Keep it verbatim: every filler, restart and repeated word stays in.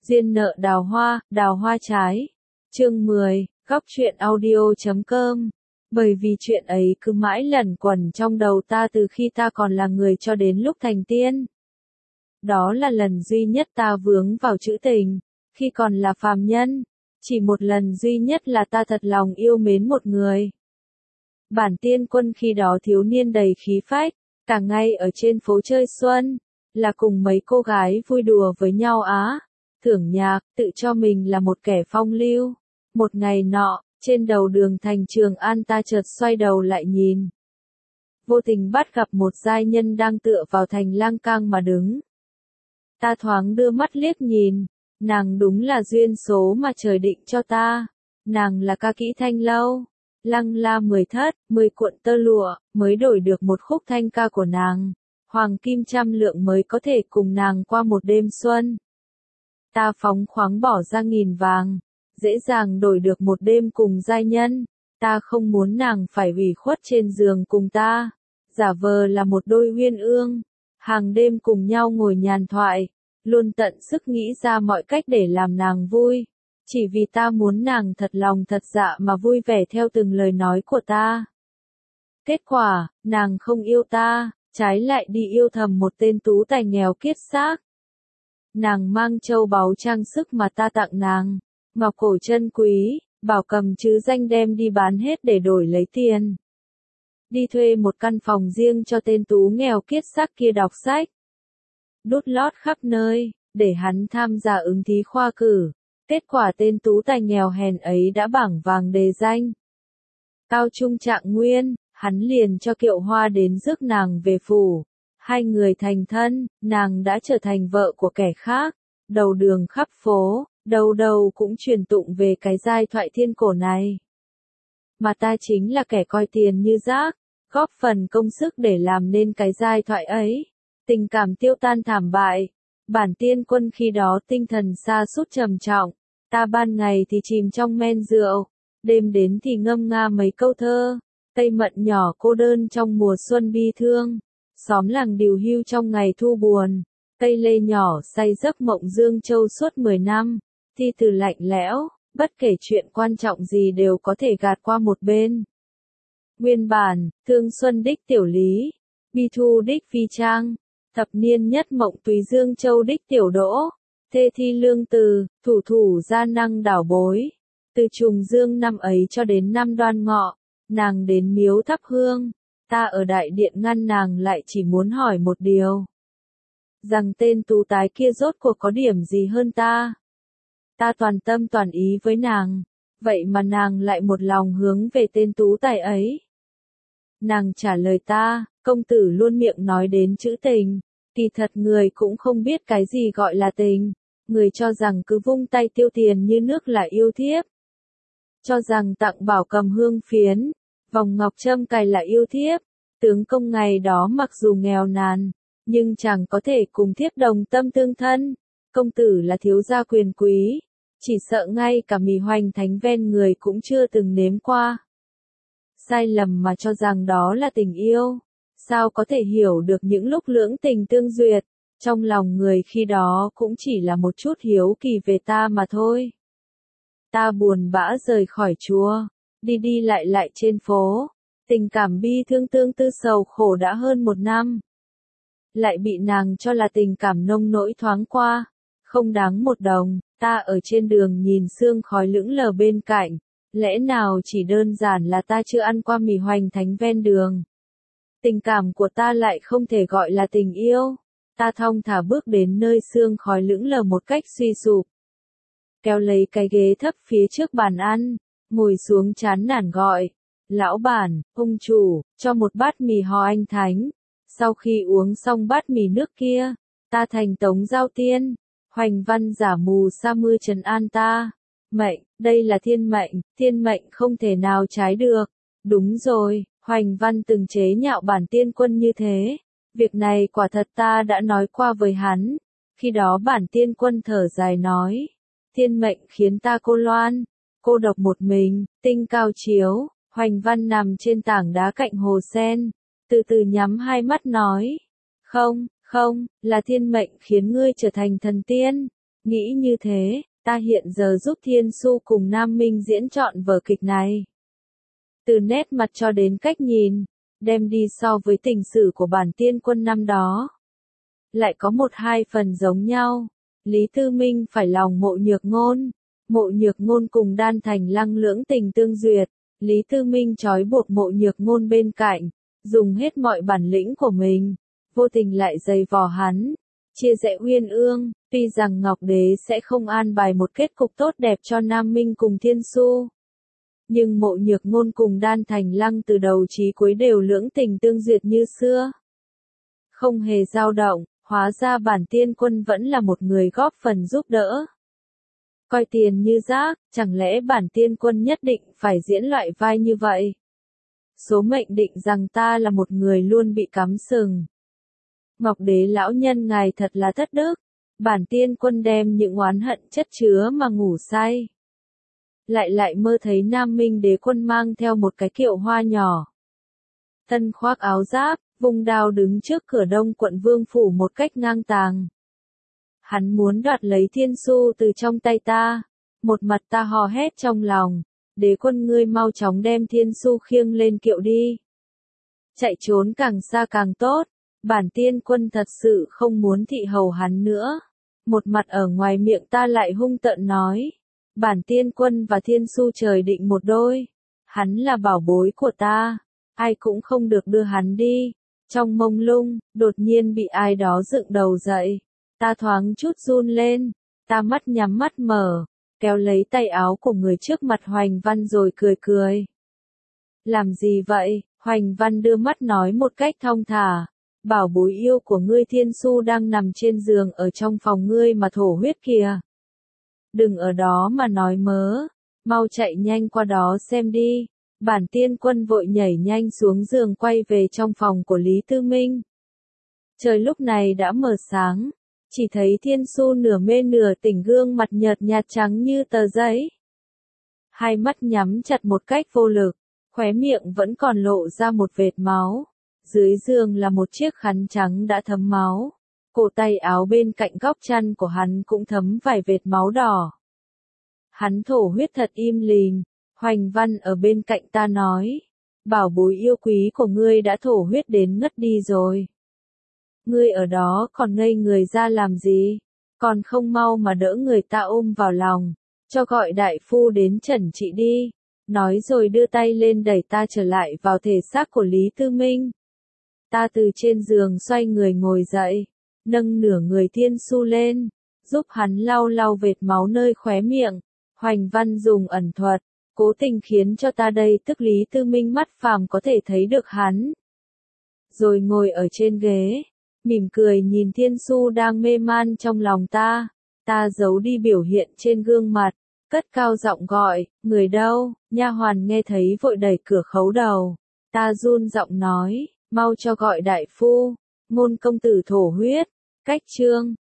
Duyên nợ đào hoa, đào hoa trái. Chương mười, góc truyện audio chấm com. Bởi vì chuyện ấy cứ mãi lẩn quẩn trong đầu ta từ khi ta còn là người cho đến lúc thành tiên. Đó là lần duy nhất ta vướng vào chữ tình, khi còn là phàm nhân. Chỉ một lần duy nhất là ta thật lòng yêu mến một người. Bản Tiên Quân khi đó thiếu niên đầy khí phách, cả ngày ở trên phố chơi xuân, là cùng mấy cô gái vui đùa với nhau á, thưởng nhạc, tự cho mình là một kẻ phong lưu. Một ngày nọ, trên đầu đường thành Trường An ta chợt xoay đầu lại nhìn. Vô tình bắt gặp một giai nhân đang tựa vào thành lang cang mà đứng. Ta thoáng đưa mắt liếc nhìn, nàng đúng là duyên số mà trời định cho ta. Nàng là ca kỹ Thanh Lâu. Lăng la mười thất, mười cuộn tơ lụa, mới đổi được một khúc thanh ca của nàng. Hoàng kim trăm lượng mới có thể cùng nàng qua một đêm xuân. Ta phóng khoáng bỏ ra nghìn vàng, dễ dàng đổi được một đêm cùng giai nhân. Ta không muốn nàng phải ủy khuất trên giường cùng ta, giả vờ là một đôi uyên ương, hàng đêm cùng nhau ngồi nhàn thoại, luôn tận sức nghĩ ra mọi cách để làm nàng vui. Chỉ vì ta muốn nàng thật lòng thật dạ mà vui vẻ theo từng lời nói của ta. Kết quả, nàng không yêu ta, trái lại đi yêu thầm một tên tú tài nghèo kiết xác. Nàng mang châu báu trang sức mà ta tặng nàng, ngọc cổ chân quý, bảo cầm chứ danh đem đi bán hết để đổi lấy tiền. Đi thuê một căn phòng riêng cho tên tú nghèo kiết xác kia đọc sách. Đút lót khắp nơi, để hắn tham gia ứng thí khoa cử. Kết quả tên tú tài nghèo hèn ấy đã bảng vàng đề danh. Cao trung trạng nguyên, hắn liền cho kiệu hoa đến rước nàng về phủ. Hai người thành thân, nàng đã trở thành vợ của kẻ khác. Đầu đường khắp phố, đầu đầu cũng truyền tụng về cái giai thoại thiên cổ này. Mà ta chính là kẻ coi tiền như rác, góp phần công sức để làm nên cái giai thoại ấy. Tình cảm tiêu tan thảm bại. Bản Tiên Quân khi đó tinh thần sa sút trầm trọng, ta ban ngày thì chìm trong men rượu, đêm đến thì ngâm nga mấy câu thơ, cây mận nhỏ cô đơn trong mùa xuân bi thương, xóm làng điều hưu trong ngày thu buồn, cây lê nhỏ say giấc mộng Dương Châu suốt mười năm, thi từ lạnh lẽo, bất kể chuyện quan trọng gì đều có thể gạt qua một bên. Nguyên bản, Thương Xuân đích tiểu lý, bi thu đích phi trang. Thập niên nhất mộng tùy Dương Châu đích tiểu đỗ, thê thi lương từ, thủ thủ gia năng đảo bối. Từ trùng dương năm ấy cho đến năm Đoan Ngọ, nàng đến miếu thắp hương, ta ở đại điện ngăn nàng lại chỉ muốn hỏi một điều. Rằng tên tú tái kia rốt cuộc có điểm gì hơn ta? Ta toàn tâm toàn ý với nàng, vậy mà nàng lại một lòng hướng về tên tú tài ấy. Nàng trả lời ta, công tử luôn miệng nói đến chữ tình, kỳ thật người cũng không biết cái gì gọi là tình, người cho rằng cứ vung tay tiêu tiền như nước là yêu thiếp. Cho rằng tặng bảo cầm hương phiến, vòng ngọc trâm cài là yêu thiếp, tướng công ngày đó mặc dù nghèo nàn, nhưng chẳng có thể cùng thiếp đồng tâm tương thân, công tử là thiếu gia quyền quý, chỉ sợ ngay cả mì hoành thánh ven người cũng chưa từng nếm qua. Sai lầm mà cho rằng đó là tình yêu, sao có thể hiểu được những lúc lưỡng tình tương duyệt, trong lòng người khi đó cũng chỉ là một chút hiếu kỳ về ta mà thôi. Ta buồn bã rời khỏi chùa, đi đi lại lại trên phố, tình cảm bi thương tương tư sầu khổ đã hơn một năm. Lại bị nàng cho là tình cảm nông nỗi thoáng qua, không đáng một đồng, ta ở trên đường nhìn sương khói lững lờ bên cạnh, lẽ nào chỉ đơn giản là ta chưa ăn qua mì hoành thánh ven đường. Tình cảm của ta lại không thể gọi là tình yêu. Ta thong thả bước đến nơi sương khói lững lờ một cách suy sụp. Kéo lấy cái ghế thấp phía trước bàn ăn, ngồi xuống chán nản gọi. Lão bản, ông chủ, cho một bát mì hò anh thánh. Sau khi uống xong bát mì nước kia, ta thành Tống Giao Tiên. Hoành Văn giả mù sa mưa trấn an ta. Mệnh, đây là thiên mệnh, thiên mệnh không thể nào trái được. Đúng rồi. Hoành Văn từng chế nhạo Bản Tiên Quân như thế. Việc này quả thật ta đã nói qua với hắn. Khi đó Bản Tiên Quân thở dài nói. Thiên mệnh khiến ta cô loan, cô độc một mình, tinh cao chiếu. Hoành Văn nằm trên tảng đá cạnh hồ sen, từ từ nhắm hai mắt nói. Không, không, là thiên mệnh khiến ngươi trở thành thần tiên. Nghĩ như thế, ta hiện giờ giúp Thiên Su cùng Nam Minh diễn trọn vở kịch này. Từ nét mặt cho đến cách nhìn, đem đi so với tình sử của bản tiên quân năm đó. Lại có một hai phần giống nhau. Lý Tư Minh phải lòng Mộ Nhược Ngôn. Mộ Nhược Ngôn cùng Đan Thành Lăng lưỡng tình tương duyệt. Lý Tư Minh trói buộc Mộ Nhược Ngôn bên cạnh, dùng hết mọi bản lĩnh của mình, vô tình lại giày vò hắn, chia rẽ uyên ương. Tuy rằng Ngọc Đế sẽ không an bài một kết cục tốt đẹp cho Nam Minh cùng Thiên Su, nhưng Mộ Nhược Ngôn cùng Đan Thành Lăng từ đầu chí cuối đều lưỡng tình tương duyệt như xưa, không hề dao động. Hóa ra bản tiên quân vẫn là một người góp phần giúp đỡ. Coi tiền như rác, chẳng lẽ bản tiên quân nhất định phải diễn loại vai như vậy? Số mệnh định rằng ta là một người luôn bị cắm sừng. Ngọc Đế lão nhân ngài thật là thất đức. Bản tiên quân đem những oán hận chất chứa mà ngủ say. Lại lại mơ thấy Nam Minh đế quân mang theo một cái kiệu hoa nhỏ. Thân khoác áo giáp, vùng đao đứng trước cửa Đông quận vương phủ một cách ngang tàng. Hắn muốn đoạt lấy Thiên Su từ trong tay ta. Một mặt ta hò hét trong lòng. Đế quân ngươi mau chóng đem Thiên Su khiêng lên kiệu đi. Chạy trốn càng xa càng tốt. Bản tiên quân thật sự không muốn thị hầu hắn nữa. Một mặt ở ngoài miệng ta lại hung tợn nói. Bản tiên quân và Thiên Su trời định một đôi. Hắn là bảo bối của ta. Ai cũng không được đưa hắn đi. Trong mông lung, đột nhiên bị ai đó dựng đầu dậy. Ta thoáng chút run lên. Ta mắt nhắm mắt mở. Kéo lấy tay áo của người trước mặt Hoành Văn rồi cười cười. Làm gì vậy? Hoành Văn đưa mắt nói một cách thong thả. Bảo bối yêu của ngươi Thiên Su đang nằm trên giường ở trong phòng ngươi mà thổ huyết kìa. Đừng ở đó mà nói mớ. Mau chạy nhanh qua đó xem đi. Bản tiên quân vội nhảy nhanh xuống giường quay về trong phòng của Lý Tư Minh. Trời lúc này đã mờ sáng. Chỉ thấy Thiên Su nửa mê nửa tỉnh, gương mặt nhợt nhạt trắng như tờ giấy. Hai mắt nhắm chặt một cách vô lực. Khóe miệng vẫn còn lộ ra một vệt máu. Dưới giường là một chiếc khăn trắng đã thấm máu. Cổ tay áo bên cạnh góc chăn của hắn cũng thấm vài vệt máu đỏ. Hắn thổ huyết thật im lìm. Hoành Văn ở bên cạnh ta nói. Bảo bối yêu quý của ngươi đã thổ huyết đến ngất đi rồi. Ngươi ở đó còn ngây người ra làm gì? Còn không mau mà đỡ người ta ôm vào lòng. Cho gọi đại phu đến chẩn trị đi. Nói rồi đưa tay lên đẩy ta trở lại vào thể xác của Lý Tư Minh. Ta từ trên giường xoay người ngồi dậy. Nâng nửa người Thiên Su lên. Giúp hắn lau lau vệt máu nơi khóe miệng. Hoành Văn dùng ẩn thuật. Cố tình khiến cho ta đây tức Lý Tư Minh mắt phàm có thể thấy được hắn. Rồi ngồi ở trên ghế. Mỉm cười nhìn Thiên Su đang mê man trong lòng ta. Ta giấu đi biểu hiện trên gương mặt. Cất cao giọng gọi, người đâu? Nha hoàn nghe thấy vội đẩy cửa khấu đầu. Ta run giọng nói, mau cho gọi đại phu. Ngôn công tử thổ huyết. Cách chương